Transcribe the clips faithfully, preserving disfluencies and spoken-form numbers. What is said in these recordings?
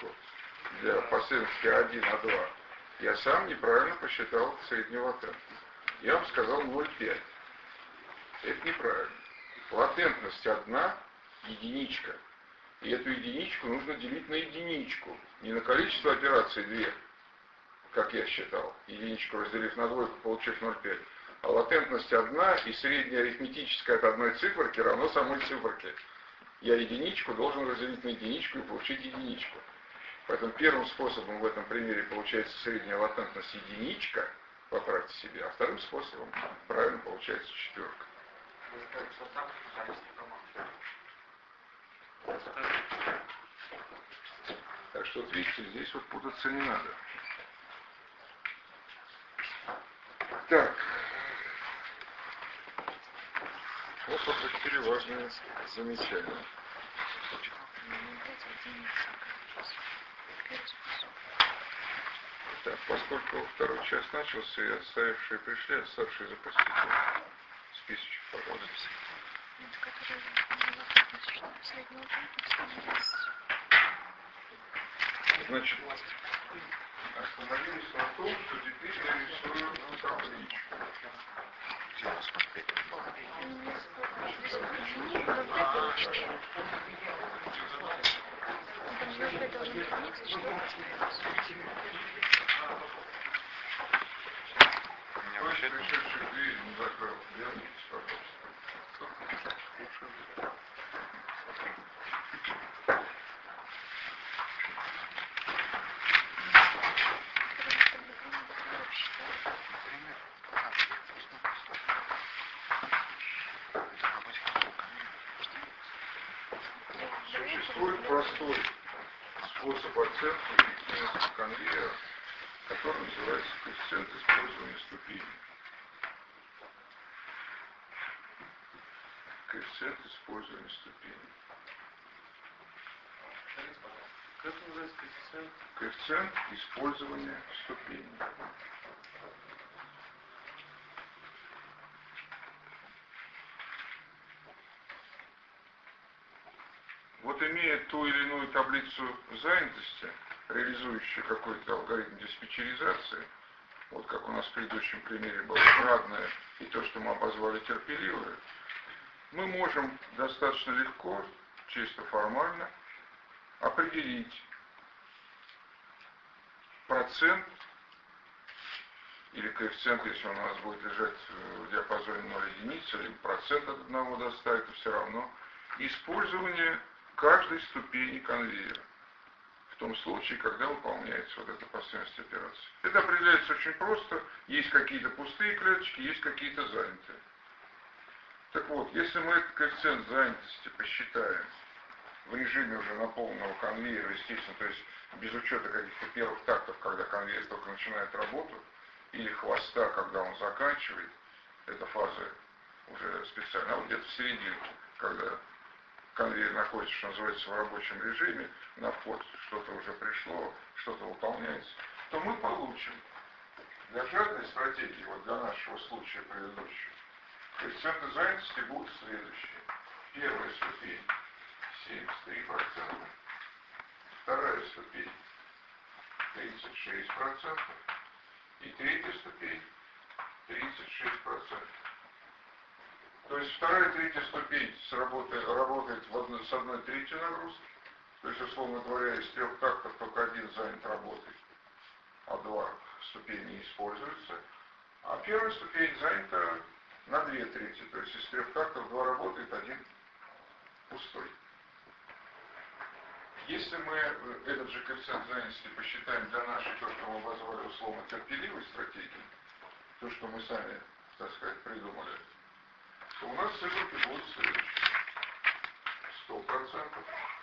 единичку для последовательности а один, а два, я сам неправильно посчитал среднюю латентность. Я вам сказал ноль целых пять. Это неправильно. Латентность одна, единичка. И эту единичку нужно делить на единичку. Не на количество операций две, как я считал. Единичку разделив на двойку, получив ноль целых пять. А латентность одна, и средняя арифметическая от одной циферки равно самой циферке. Я единичку должен разделить на единичку и получить единичку. Поэтому первым способом в этом примере получается средняя латентность единичка, поправьте себе, а вторым способом правильно получается четверка. Так что вот видите, здесь вот путаться не надо. Так. Вот четыре важные замечания. Так, поскольку второй час начался, и оставившие пришли, оставшие запустите списочек, пожалуйста. Значит, остановились на том, что теперь я рисую табличку. Вообще пришедших дверь не закрыл. Вернитесь, пожалуйста. Существует простой способ оценки эффективности конвейера, который называется коэффициент использования ступеней. Коэффициент использования ступеней. Как называется коэффициент? Коэффициент использования ступеней. Вот имея ту или иную таблицу занятости, реализующую какой-то алгоритм диспетчеризации, вот как у нас в предыдущем примере было жадное и то, что мы обозвали терпеливое, мы можем достаточно легко, чисто формально, определить процент или коэффициент, если он у нас будет лежать в диапазоне ноль единиц, или процент от одного до ста, это все равно использование каждой ступени конвейера в том случае, когда выполняется вот эта последовательность операций. Это определяется очень просто. Есть какие-то пустые клеточки, есть какие-то занятые. Так вот, если мы этот коэффициент занятости посчитаем в режиме уже наполненного конвейера, естественно, то есть без учета каких-то первых тактов, когда конвейер только начинает работу, или хвоста, когда он заканчивает, это фаза уже специально, а вот где-то в серединке, когда конвейер находится, что называется, в рабочем режиме, на вход что-то уже пришло, что-то выполняется, то мы получим для жадной стратегии, вот для нашего случая предыдущего, коэффициенты занятости будут следующие. Первая ступень семьдесят три процента, вторая ступень тридцать шесть процентов и третья ступень тридцать шесть процентов. То есть вторая и третья ступень сработает, работает в одно, с одной третью нагрузки. То есть, условно говоря, из трех тактов только один занят работой, а два ступени не используются. А первая ступень занята на две трети. То есть из трех тактов два работает, один пустой. Если мы этот же коэффициент занятости посчитаем для нашей, то, что мы обозвали условно терпеливой стратегии, то, что мы сами, так сказать, придумали, то у нас циферки будут следующие. сто процентов,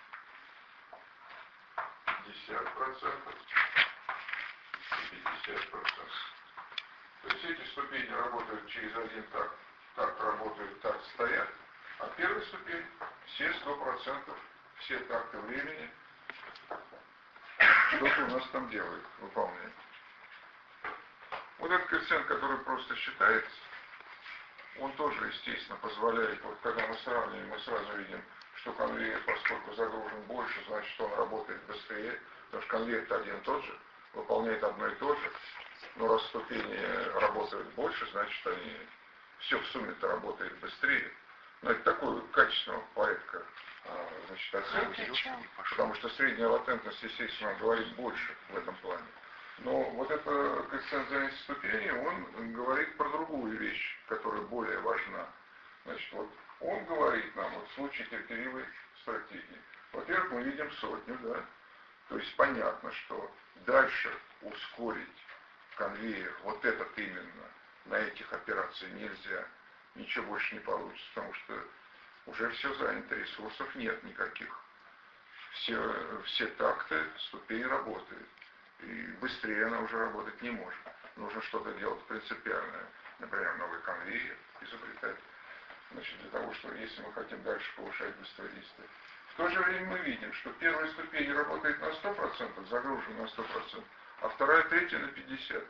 пятьдесят процентов и пятьдесят процентов. То есть эти ступени работают через один такт, такт работают, такт стоят, а первая ступень все сто процентов, все такты времени что-то у нас там делает, выполняет. Вот этот коэффициент, который просто считается, он тоже, естественно, позволяет, вот когда мы сравниваем, мы сразу видим, что конвейер, поскольку загружен больше, значит, он работает быстрее, Потому что конвейер один и тот же, выполняет одно и то же, но раз ступени работают больше, значит они все в сумме-то работает быстрее. Но это такое качественного порядка значит, оценки, потому что средняя латентность, естественно, говорит больше в этом плане. Но вот это коэффициент занятия ступени, он говорит про другую вещь, которая более важна. Значит, вот он говорит нам вот в случае терпеливой стратегии. Во-первых, мы видим сотню, да, то есть понятно, что дальше ускорить конвейер, вот этот именно, на этих операциях нельзя, ничего больше не получится, потому что уже все занято, ресурсов нет никаких. Все, все такты, ступень работает. И быстрее она уже работать не может. Нужно что-то делать принципиальное. Например, новый конвейер изобретать. Значит, для того, что если мы хотим дальше повышать быстродействие. В то же время мы видим, что первая ступень работает на сто процентов, загружена на сто процентов, а вторая, третья на пятьдесят процентов.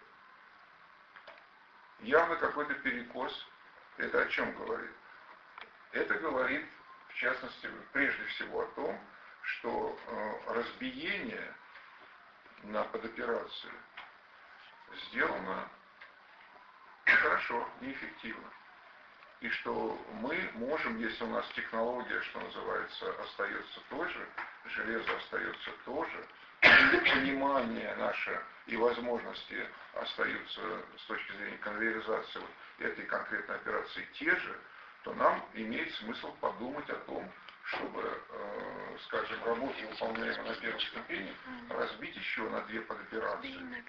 Явно какой-то перекос. Это о чем говорит? Это говорит, в частности, прежде всего о том, что э, разбиение на подоперацию сделано нехорошо, неэффективно. И что мы можем, если у нас технология, что называется, остается той же, железо остается то же, понимание наше и возможности остаются с точки зрения конвейеризации вот этой конкретной операции те же, то нам имеет смысл подумать о том, чтобы, э, скажем, работу, выполняемую на первой ступени, разбить еще на две подоперации.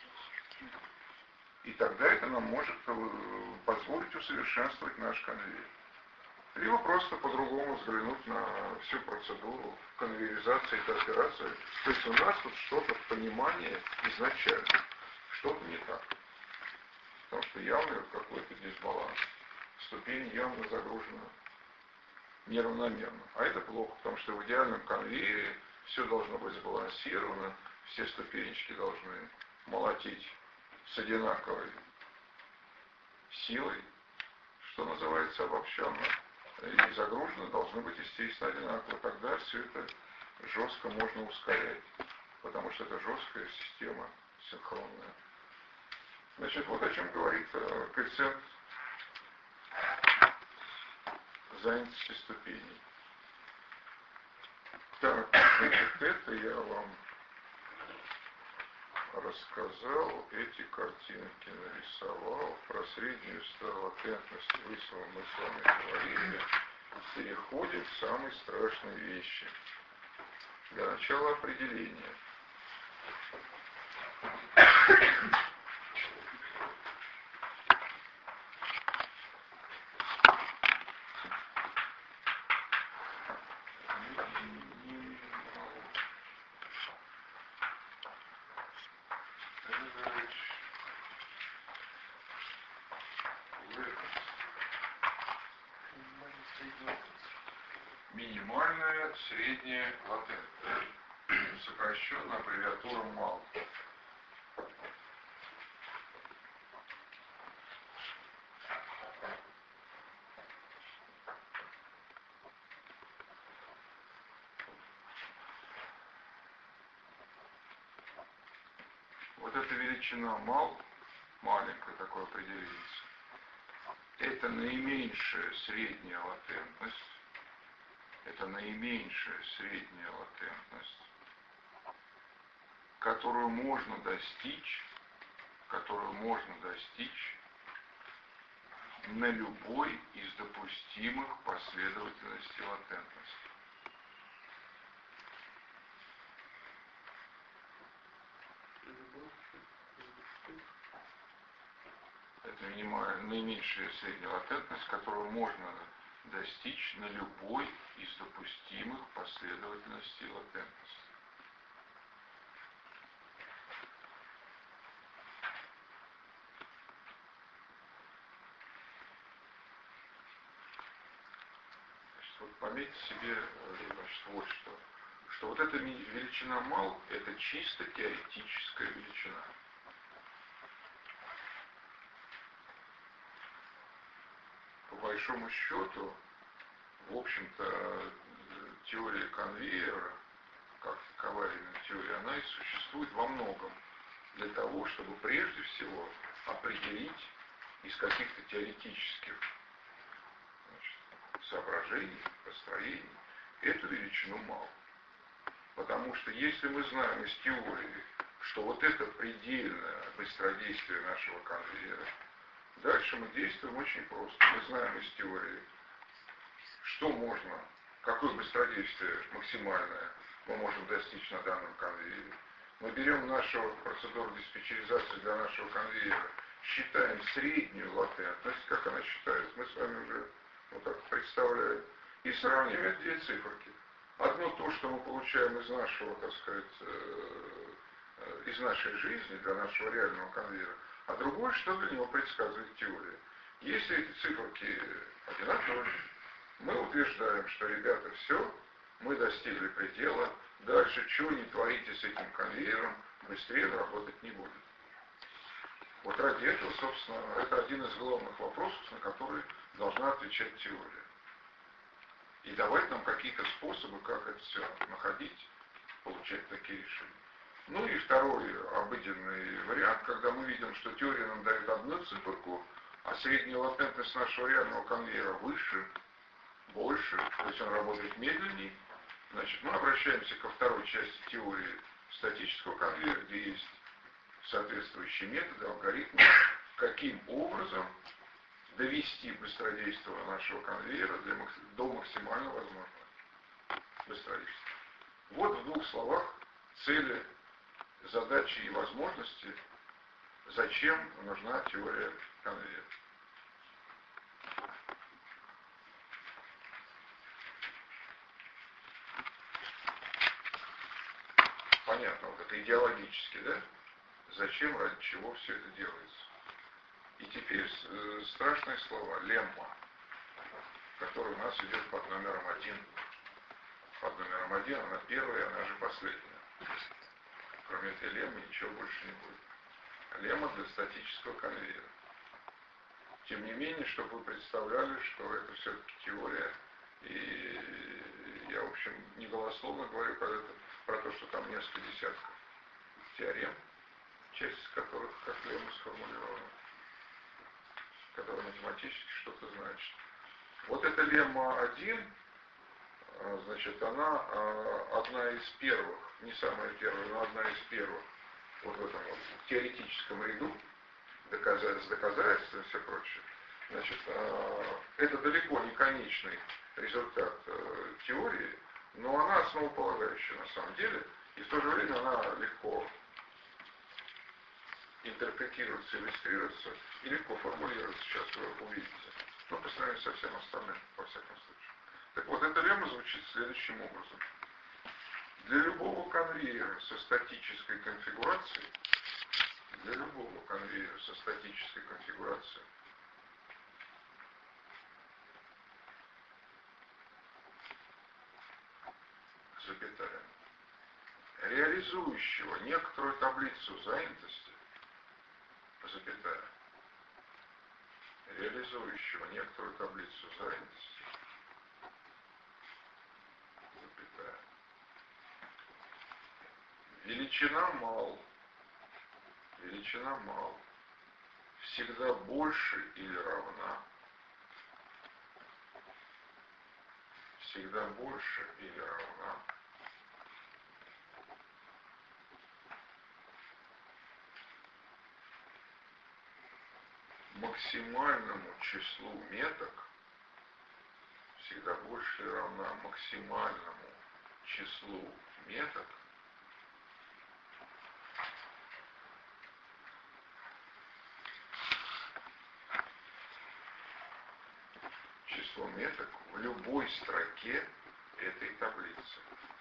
И тогда это нам может позволить усовершенствовать наш конвейер. Либо просто по-другому взглянуть на всю процедуру конвейеризации этой операции. То есть у нас тут что-то в понимании изначально, что-то не так. Потому что явно какой-то дисбаланс. Ступень явно загружена неравномерно. А это плохо, потому что в идеальном конвейере все должно быть сбалансировано, все ступенечки должны молотить с одинаковой силой, что называется обобщенно, и загружено должны быть, естественно, одинаково. Тогда все это жестко можно ускорять, потому что это жесткая система синхронная. Значит, вот о чем говорит э, коэффициент занятости ступеней. Так, значит, это я вам рассказал, эти картинки нарисовал, про среднюю латентность высылом мы с вами говорили. Переходим к самой страшной вещи. Для начала определения. Минимальная средняя латентность, сокращенно аббревиатура МАЛ. Вот эта величина МАЛ, маленькая такое определится, это наименьшая средняя латентность. Это наименьшая средняя латентность, которую можно достичь, которую можно достичь на любой из допустимых последовательностей латентности. Это минимальная, наименьшая средняя латентность, которую можно достичь на любой из допустимых последовательностей латентности. Значит, вот пометьте себе, значит, вот что, что вот эта величина МАЛ – это чисто теоретическая величина. По большому счету, в общем-то, теория конвейера, как таковая именно теория, она и существует во многом для того, чтобы прежде всего определить из каких-то теоретических, значит, соображений, построений эту величину мал. Потому что если мы знаем из теории, что вот это предельное быстродействие нашего конвейера, дальше мы действуем очень просто. Мы знаем из теории, что можно, какое быстродействие максимальное мы можем достичь на данном конвейере. Мы берем нашу процедуру диспетчеризации для нашего конвейера, считаем среднюю латентность, как она считается, мы с вами уже вот так представляем, и сравниваем две циферки. Одно то, что мы получаем из нашего, так сказать, из нашей жизни, для нашего реального конвейера, а другое, что для него предсказывает теория. Если эти циферки одинаковые, мы утверждаем, что, ребята, все, мы достигли предела, дальше чего не творите с этим конвейером, быстрее работать не будет. Вот ради этого, собственно, это один из главных вопросов, на который должна отвечать теория. И давать нам какие-то способы, как это все находить, получать такие решения. Ну и второй обыденный вариант, когда мы видим, что теория нам дает одну циферку, а средняя латентность нашего реального конвейера выше, больше, то есть он работает медленнее, значит, мы обращаемся ко второй части теории статического конвейера, где есть соответствующие методы, алгоритмы, каким образом довести быстродействие нашего конвейера для, до максимально возможного быстродействия. Вот в двух словах цели, задачи и возможности, зачем нужна теория конвейера. Понятно, вот это идеологически, да? Зачем, ради чего все это делается? И теперь э, страшные слова. Лемма, который у нас идет под номером один. Под номером один, она первая, она же последняя. Кроме этой леммы ничего больше не будет. Лемма для статического конвейера. Тем не менее, чтобы вы представляли, что это все-таки теория, и я, в общем, не голословно говорю про, это, про то, что там несколько десятков теорем, часть из которых как лемма сформулирована, которая математически что-то значит. Вот эта лемма один, значит, она одна из первых, не самая первая, но одна из первых, вот в этом вот теоретическом ряду, доказать, с доказательством и все прочее. Значит, это далеко не конечный результат теории, но она основополагающая на самом деле, и в то же время она легко интерпретируется, иллюстрируется и легко формулируется, сейчас вы увидите. Ну, по сравнению со всем остальным, во всяком случае. Так вот, эта лемма звучит следующим образом. Для любого конвейера со статической конфигурацией, для любого конвейера со статической конфигурацией, запятая, реализующего некоторую таблицу занятости, запятая, реализующего некоторую таблицу занятости, запятая, величина мал, величина мал, всегда больше или равна, всегда больше или равна максимальному числу меток, всегда больше или равна максимальному числу меток, число меток в любой строке этой таблицы.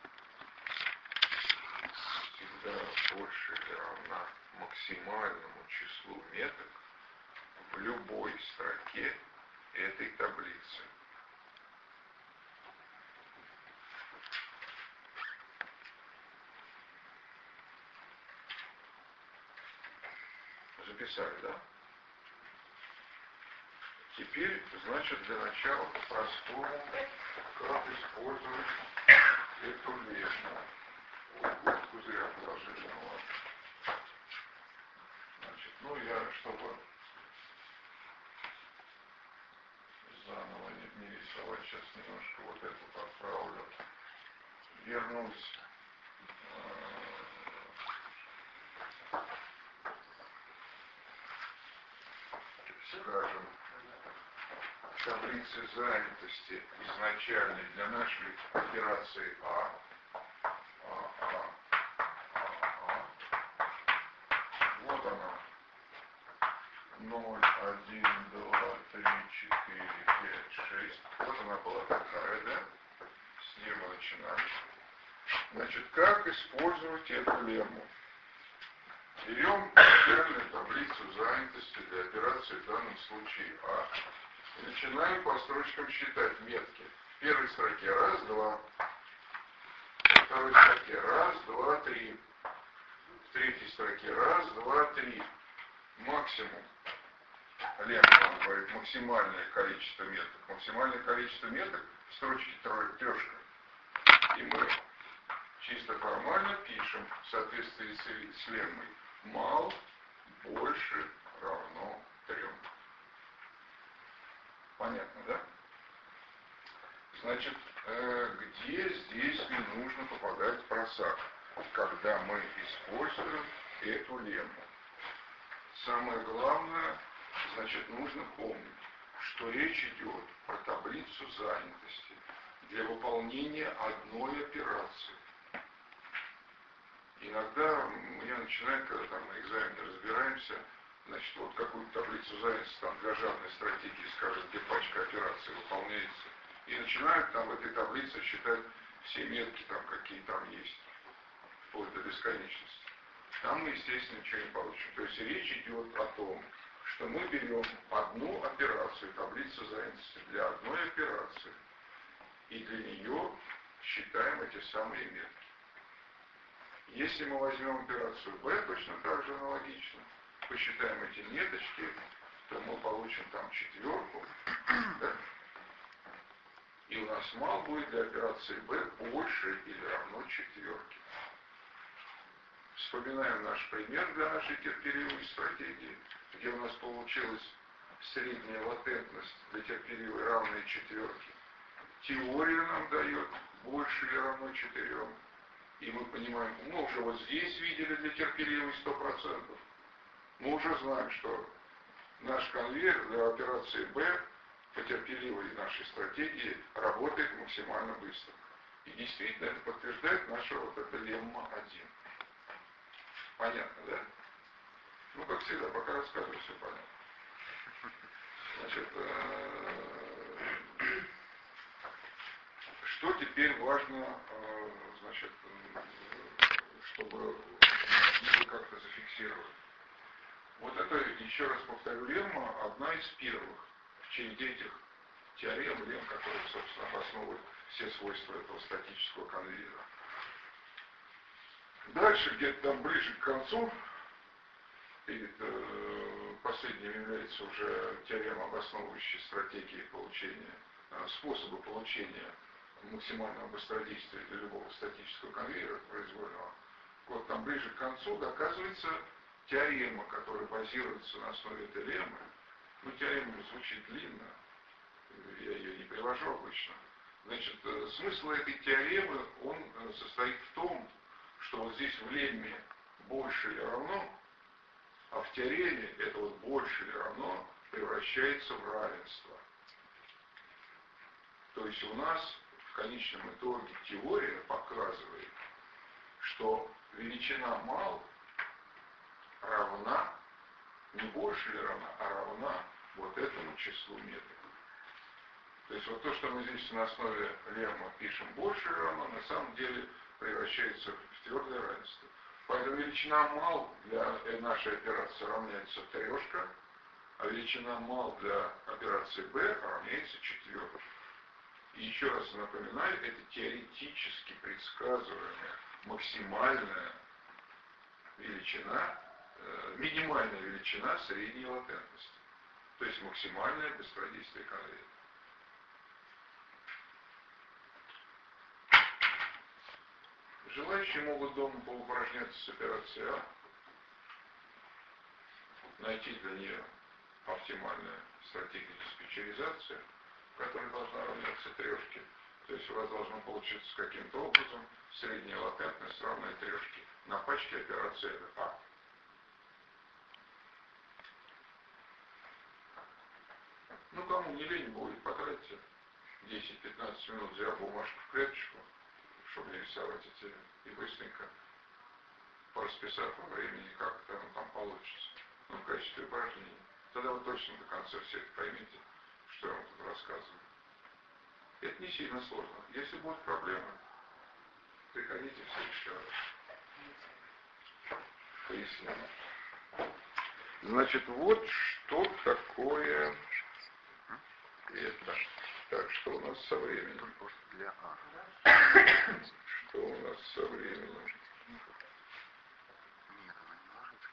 Всегда больше или равна максимальному числу меток в любой строке этой таблицы. Записали, да? Теперь, значит, для начала по-простому, как использовать эту лемму. Вот пузыря положили, ну ладно. Значит, ну я, чтобы заново не, не рисовать, сейчас немножко вот эту подправлю. Вернусь. Скажем, таблицы занятости изначальной для нашей операции А. А, А, А, А. Вот она. ноль, один, два, три, четыре, пять, шесть. Вот она была такая, да? С нее мы начинали. Значит, как использовать эту лемму? Берем изначальную таблицу занятости для операции в данном случае А. И начинаем по строчкам считать метки. В первой строке раз, два. Во второй строке раз, два, три. В третьей строке раз, два, три. Максимум. Лемма нам говорит максимальное количество меток. Максимальное количество меток в строчке трешка. И мы чисто формально пишем в соответствии с, с леммой мал больше равно трем. Понятно, да? Значит, где здесь не нужно попадать в просак, когда мы используем эту лемму? Самое главное, значит, нужно помнить, что речь идет про таблицу занятости для выполнения одной операции. Иногда я начинаю, когда там на экзамене разбираемся, значит, вот какую-то таблицу занятости там для жанрной стратегии, скажем, где пачка операций выполняется, и начинают там в этой таблице считать все метки, там, какие там есть, вплоть до бесконечности. Там мы, естественно, ничего не получим. То есть речь идет о том, что мы берем одну операцию, таблицу занятости для одной операции, и для нее считаем эти самые метки. Если мы возьмем операцию B, точно так же аналогично, посчитаем эти меточки, то мы получим там четверку, да? И у нас мал будет для операции B больше или равно четверке. Вспоминаем наш пример для нашей терпеливой стратегии, где у нас получилась средняя латентность для терпеливой равная четверке. Теория нам дает больше или равно четырем. И мы понимаем, мы уже вот здесь видели для терпеливой сто процентов. Мы уже знаем, что наш конвейер для операции B по терпеливой нашей стратегии работает максимально быстро. И действительно это подтверждает наша вот эта лемма один. Понятно, да? Ну, как всегда, пока рассказываю, все понятно. Значит, что теперь важно, значит, чтобы как-то зафиксировать? Вот это, еще раз повторю, лемма одна из первых в череде этих теорем, лем, которые, собственно, обосновывают все свойства этого статического конвейера. Дальше, где-то там ближе к концу, перед э, последним является уже теорема, обосновывающая стратегии получения, э, способы получения максимального быстродействия для любого статического конвейера произвольного. Вот там ближе к концу доказывается теорема, которая базируется на основе этой леммы. Ну, теорема звучит длинно, я ее не привожу обычно. Значит, э, смысл этой теоремы, он э, состоит в том, что вот здесь в лемме больше или равно, а в теореме это вот больше или равно превращается в равенство. То есть у нас в конечном итоге теория показывает, что величина мал равна, не больше или равна, а равна вот этому числу меток. То есть вот то, что мы здесь на основе лемма пишем больше или равно, на самом деле превращается в твердое равенство. Поэтому величина мал для нашей операции равняется трешка, а величина мал для операции B равняется четверка. И еще раз напоминаю, это теоретически предсказуемая максимальная величина, э, минимальная величина средней латентности. То есть максимальное быстродействие конвейера. Желающие могут дома поупражняться с операцией А, найти для нее оптимальную стратегию диспетчеризации, которая должна равняться трешке. То есть у вас должно получиться каким-то образом средняя латентность равная трешке на пачке операции А. Ну, кому не лень будет, потратьте десять-пятнадцать минут, взяв бумажку в клеточку, чтобы рисовать эти, и быстренько порасписать по времени, как это оно там получится. Ну, в качестве упражнений. Тогда вы точно до конца все это поймете, что я вам тут рассказываю. Это не сильно сложно. Если будут проблемы, приходите в следующий раз. Поясним. Значит, вот что такое это. Так, что у нас со временем? Для А. Что у нас со временем? Нет, она не ложится.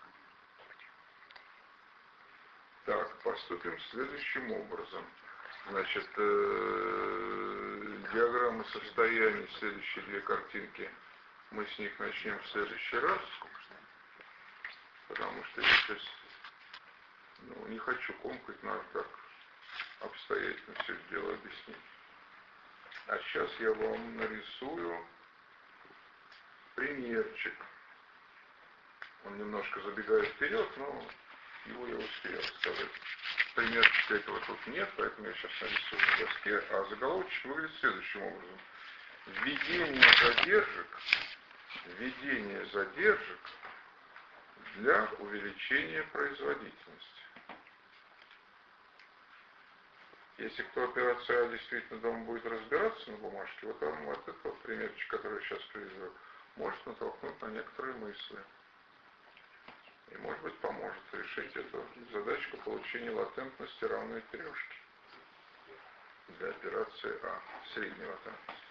Так, поступим следующим образом. Значит, э, диаграмма состояний, следующие две картинки, мы с них начнем в следующий раз, потому что я сейчас ну, не хочу комкать, надо так обстоятельно все это дело объяснить. А сейчас я вам нарисую примерчик. Он немножко забегает вперед, но его я успел сказать. Примерчика этого тут нет, поэтому я сейчас нарисую на доске. А заголовочек выглядит следующим образом. Введение задержек, введение задержек для увеличения производительности. Если кто операция А действительно дома будет разбираться на бумажке, вот он вот этот вот примерчик, который я сейчас приведу, может натолкнуть на некоторые мысли. И, может быть, поможет решить эту задачку получения латентности равной трешке для операции А, средней латентности.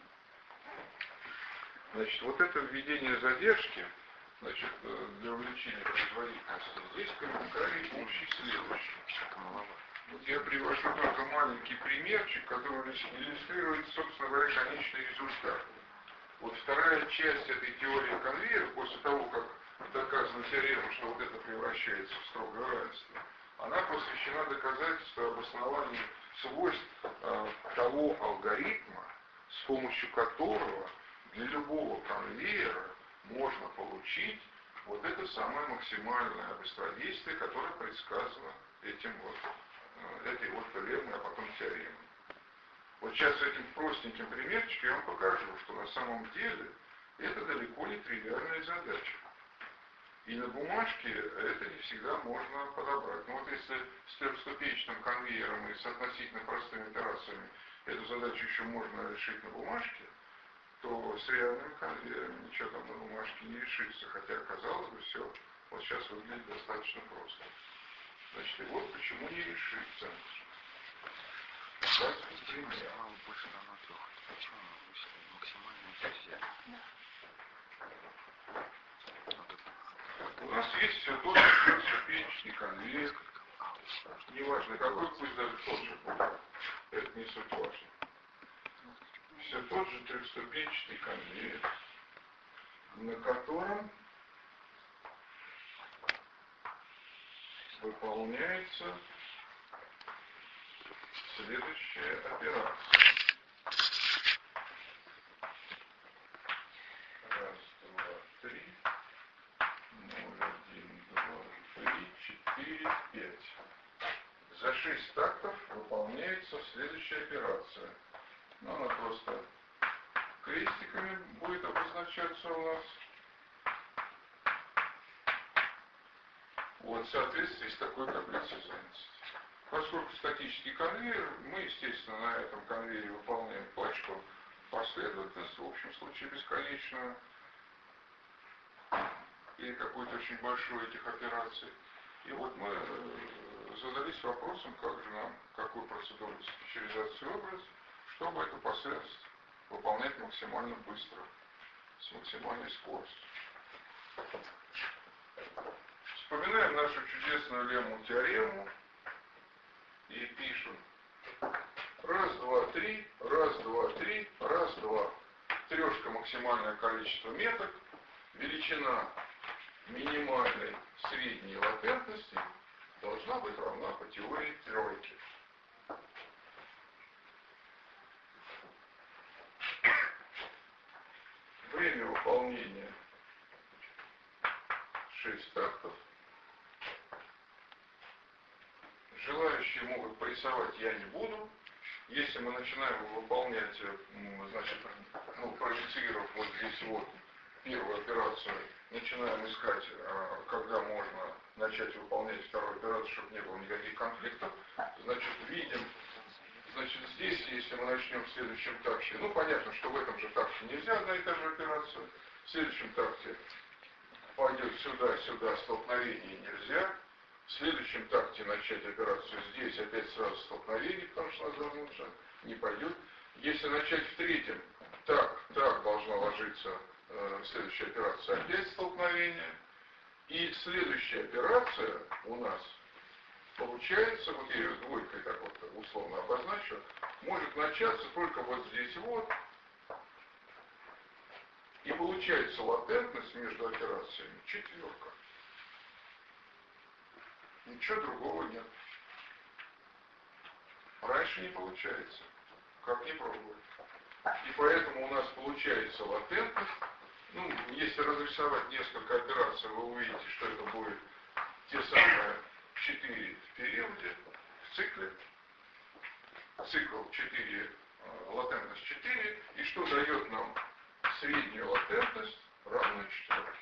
Значит, вот это введение задержки, значит, для увеличения производительности, здесь комментарий общий следующий. Вот я привожу только маленький примерчик, который иллюстрирует, собственно говоря, конечный результат. Вот вторая часть этой теории конвейера, после того, как доказана теорема, что вот это превращается в строгое равенство, она посвящена доказательству обоснования свойств э, того алгоритма, с помощью которого для любого конвейера можно получить вот это самое максимальное быстродействие, которое предсказано этим вот, э, этой вот теоремой, а потом теоремой. Вот сейчас этим простеньким примерчиком я вам покажу, что на самом деле это далеко не тривиальная задача. И на бумажке это не всегда можно подобрать. Но вот если с трехступенчатым конвейером и с относительно простыми террасами эту задачу еще можно решить на бумажке, то с реальным конвейером ничего там на бумажке не решится. Хотя, казалось бы, все вот сейчас выглядит достаточно просто. Значит, и вот почему не решится. Так, пример. Больше равно трех. Почему максимально нельзя? У нас есть все тот же трехступенчатый конвейер. Неважно какой, пусть даже тот же будет. Это не суть важно. Все тот же трехступенчатый конвейер, на котором выполняется следующая операция. Раз, два, три. ноль, один, два, три, четыре, пять. За шесть тактов выполняется следующая операция. Ну, она просто крестиками будет обозначаться у нас. Вот в соответствии с такой таблицей занятости. Поскольку статический конвейер, мы, естественно, на этом конвейере выполняем пачку последовательность, в общем случае бесконечную, или какую-то очень большую этих операций. И вот мы задались вопросом, как же нам, какую процедуру диспетчеризации выбрать, чтобы эту последовательность выполнять максимально быстро, с максимальной скоростью. Вспоминаем нашу чудесную лемму-теорему и пишем раз, два, три, раз, два, три, раз, два. Трешка максимальное количество меток, величина минимальной средней латентности должна быть равна по теории тройки. Время выполнения шесть тактов. Желающие могут порисовать я не буду. Если мы начинаем выполнять, значит, ну, проецировав вот здесь вот первую операцию, начинаем искать, когда можно начать выполнять вторую операцию, чтобы не было никаких конфликтов, значит, видим, значит, здесь, если мы начнем в следующем такте, ну, понятно, что в этом же такте нельзя одна и та же операция, в следующем такте пойдет сюда, сюда, столкновение нельзя, в следующем такте начать операцию здесь, опять сразу столкновение, потому что нас вернуться не пойдет. Если начать в третьем, так, так должна ложиться э, следующая операция, опять столкновение. И следующая операция у нас получается, вот я ее двойкой так вот условно обозначу, может начаться только вот здесь вот. И получается латентность между операциями четверка. Ничего другого нет. Раньше не получается. Как ни пробовать. И поэтому у нас получается латентность. Ну, если разрисовать несколько операций, вы увидите, что это будет те самые четыре в периоде, в цикле. Цикл четыре, латентность четыре. И что дает нам среднюю латентность, равную четверке.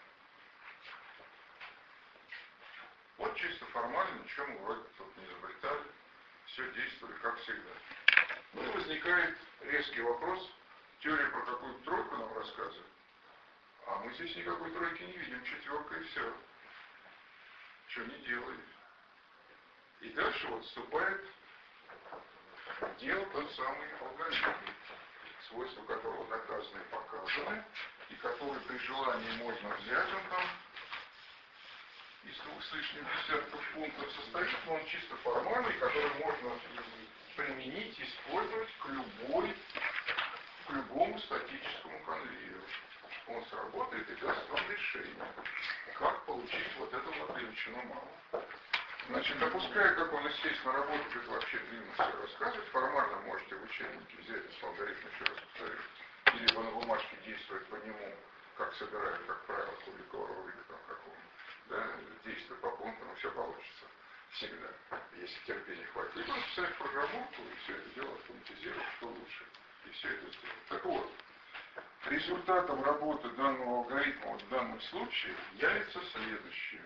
Вот чисто формально, ничего мы вроде тут не изобретали, все действовали как всегда. Ну и возникает резкий вопрос, теория про какую-то тройку нам рассказывает, а мы здесь никакой тройки не видим, четверка и все. Что не делали. И дальше вот вступает в дело тот самый алгоритм, свойства которого доказаны и показаны, и который при желании можно взять, он там из двух с лишним десятков пунктов состоит, но он чисто формальный, который можно применить, использовать к любой, к любому статическому конвейеру. Он сработает и даст вам решение, как получить вот эту вот величину малую. Значит, допуская, как он, естественно, работает, это вообще длинно все рассказывать, формально можете в учебнике взять этот алгоритм, еще раз повторю, или либо на бумажке действовать по нему, как собирают, как правило, Куликову или там какому. Да, действует по пунктам, все получится. Всегда. Если терпения хватит. И просто писать программку, и все это дело автоматизировать, что лучше. И все это сделать. Так вот, результатом работы данного алгоритма вот в данном случае явится следующее.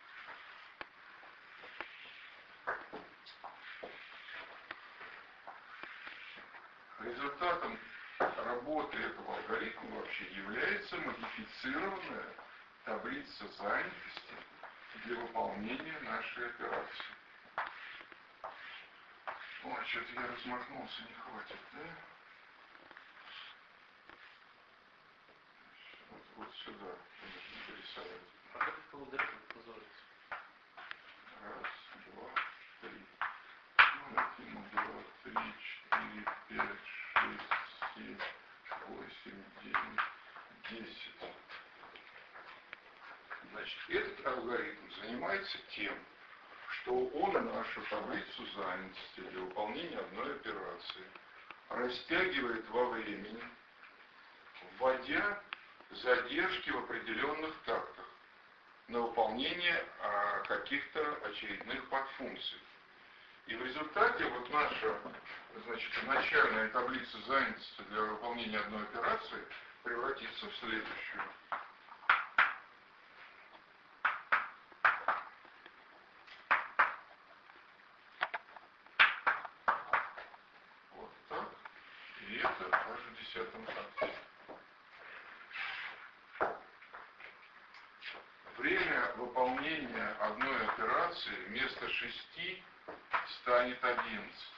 Результатом работы этого алгоритма вообще является модифицированная таблица занятости для выполнения нашей операции. Ой, что-то я размахнулся, не хватит, да? Вот, вот сюда нужно порисовать. А как это алгоритм называется? Раз, два, три. Один, два, три, четыре, пять, шесть, семь, восемь, девять, десять. Значит, этот алгоритм занимается тем, что он нашу таблицу занятости для выполнения одной операции растягивает во времени, вводя задержки в определенных тактах на выполнение а, каких-то очередных подфункций. И в результате вот наша, значит, начальная таблица занятости для выполнения одной операции превратится в следующую. Вот так. И это аж в десятом такте. Время выполнения одной операции вместо шести станет одиннадцать.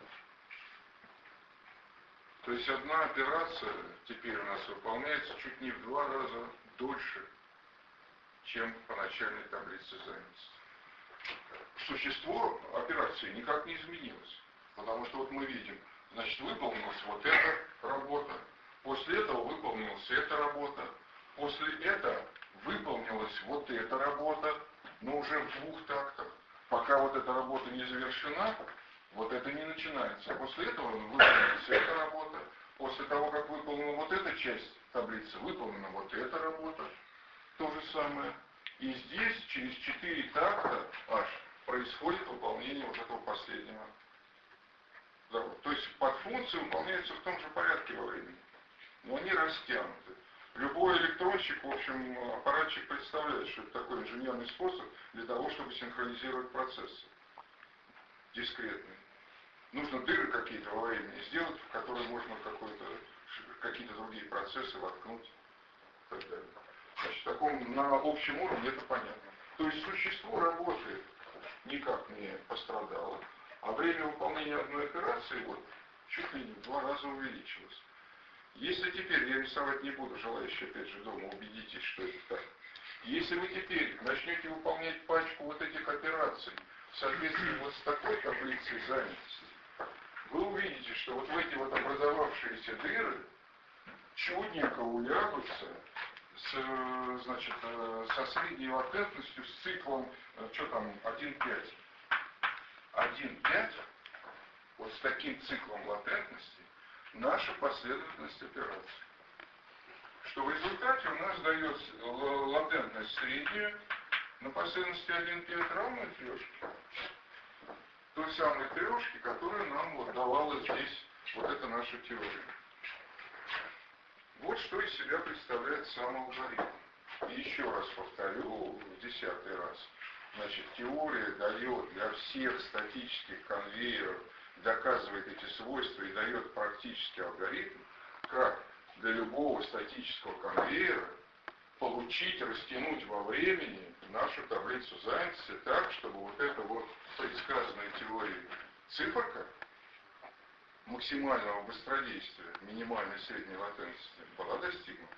То есть одна операция теперь у нас выполняется чуть не в два раза дольше, чем по начальной таблице занятости. Существо операции никак не изменилось. Потому что вот мы видим, значит, выполнилась вот эта работа, После этого выполнилась эта работа. После этого выполнилась вот эта работа, но уже в двух тактах. Пока вот эта работа не завершена, вот это не начинается. После этого выполнилась эта работа. После того, как выполнена вот эта часть таблицы, выполнена вот эта работа. То же самое. И здесь через четыре такта аж происходит выполнение вот этого последнего. То есть подфункции выполняются в том же порядке во времени. Но они растянуты. Любой электронщик, в общем, аппаратчик представляет, что это такой инженерный способ для того, чтобы синхронизировать процессы дискретные. Нужно дыры какие-то во времени сделать, в которые можно какие-то другие процессы воткнуть и так далее. Значит, в таком, на общем уровне это понятно. То есть существо работает, никак не пострадало, а время выполнения одной операции вот, чуть ли не в два раза увеличилось. Если теперь, я рисовать не буду, желающие опять же дома, убедитесь, что это так. Если вы теперь начнете выполнять пачку вот этих операций в соответствии вот с такой таблицей занятости, вы увидите, что вот в эти вот образовавшиеся дыры чудненько улягутся с, значит, со средней латентностью, с циклом, что там, один пять. один пять, вот с таким циклом латентности, наша последовательность операций. Что в результате у нас дается латентность средняя на последовательности один пять равная трешке. Той самой трешке, которая нам вот давала здесь вот эта наша теория. Вот что из себя представляет сам алгоритм. И еще раз повторю, в десятый раз. Значит, теория дает для всех статических конвейеров, доказывает эти свойства и дает практический алгоритм, как для любого статического конвейера получить, растянуть во времени нашу таблицу занятости так, чтобы вот эта вот предсказанная теорией циферка максимального быстродействия, минимальной средней латентности была достигнута.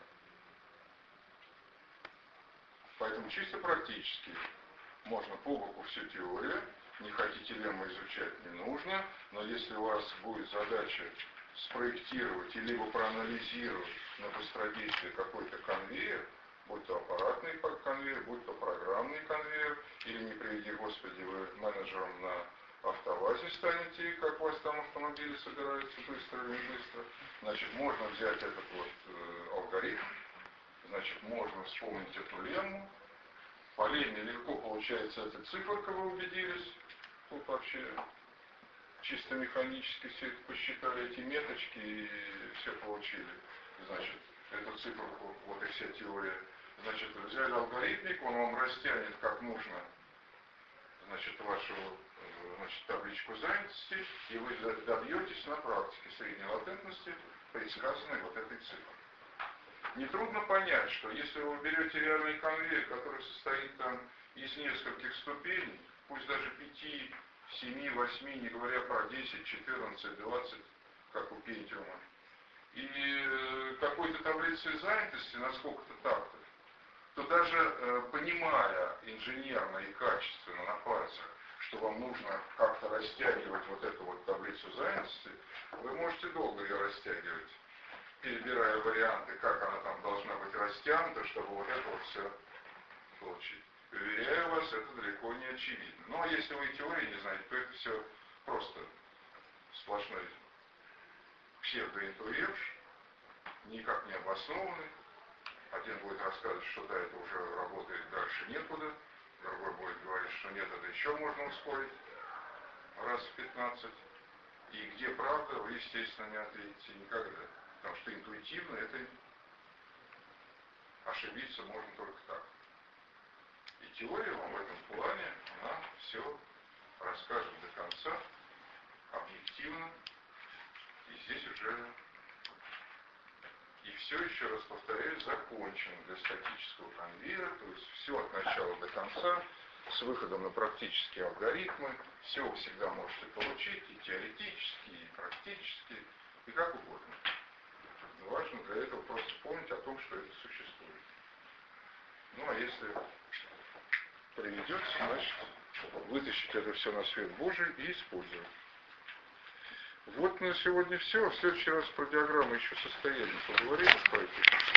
Поэтому чисто практически можно по боку всю теорию, не хотите лемму изучать, не нужно, но если у вас будет задача спроектировать и либо проанализировать на быстродействие какой-то конвейер, будь то аппаратный конвейер, будь то программный конвейер, или, не приведи Господи, вы менеджером на автовазе станете, как у вас там автомобили собираются, быстро или не быстро, значит, можно взять этот вот э, алгоритм, значит, можно вспомнить эту лемму. По лемме легко получается эта циферка, вы убедились, тут вообще чисто механически все это посчитали, эти меточки, и все получили. Значит, эту циферку, вот и вся теория. Значит, взяли алгоритмик, он вам растянет как нужно, значит, вашу, значит, табличку занятости, и вы добьетесь на практике средней латентности, предсказанной вот этой цифрой. Нетрудно понять, что если вы берете реальный конвейер, который состоит там из нескольких ступеней, пусть даже пяти, семи, восьми, не говоря про десять, четырнадцать, двадцать, как у Пентиума, и какой-то таблицей занятости на сколько-то тактов, то даже э, понимая инженерно и качественно на пальцах, что вам нужно как-то растягивать вот эту вот таблицу занятости, вы можете долго ее растягивать, перебирая варианты, как она там должна быть растянута, чтобы вот это вот все получить. Уверяю вас, это далеко не очевидно. Ну а если вы теории не знаете, то это все просто сплошной псевдоинтуерш, никак не обоснованный. Один будет рассказывать, что да, это уже работает, дальше некуда. Другой будет говорить, что нет, это еще можно ускорить раз в пятнадцать. И где правда, вы, естественно, не ответите никогда. Потому что интуитивно это ошибиться можно только так. И теория вам в этом плане, она все расскажет до конца, объективно, и здесь уже, и все, еще раз повторяю, закончено для статического конвейера, то есть все от начала до конца, с выходом на практические алгоритмы, все вы всегда можете получить, и теоретически, и практически, и как угодно. Но важно для этого просто помнить о том, что это существует. Ну а если приведется, значит, вытащить это все на свет Божий и использовать. Вот на сегодня все. В следующий раз про диаграммы еще состояние поговорим по этих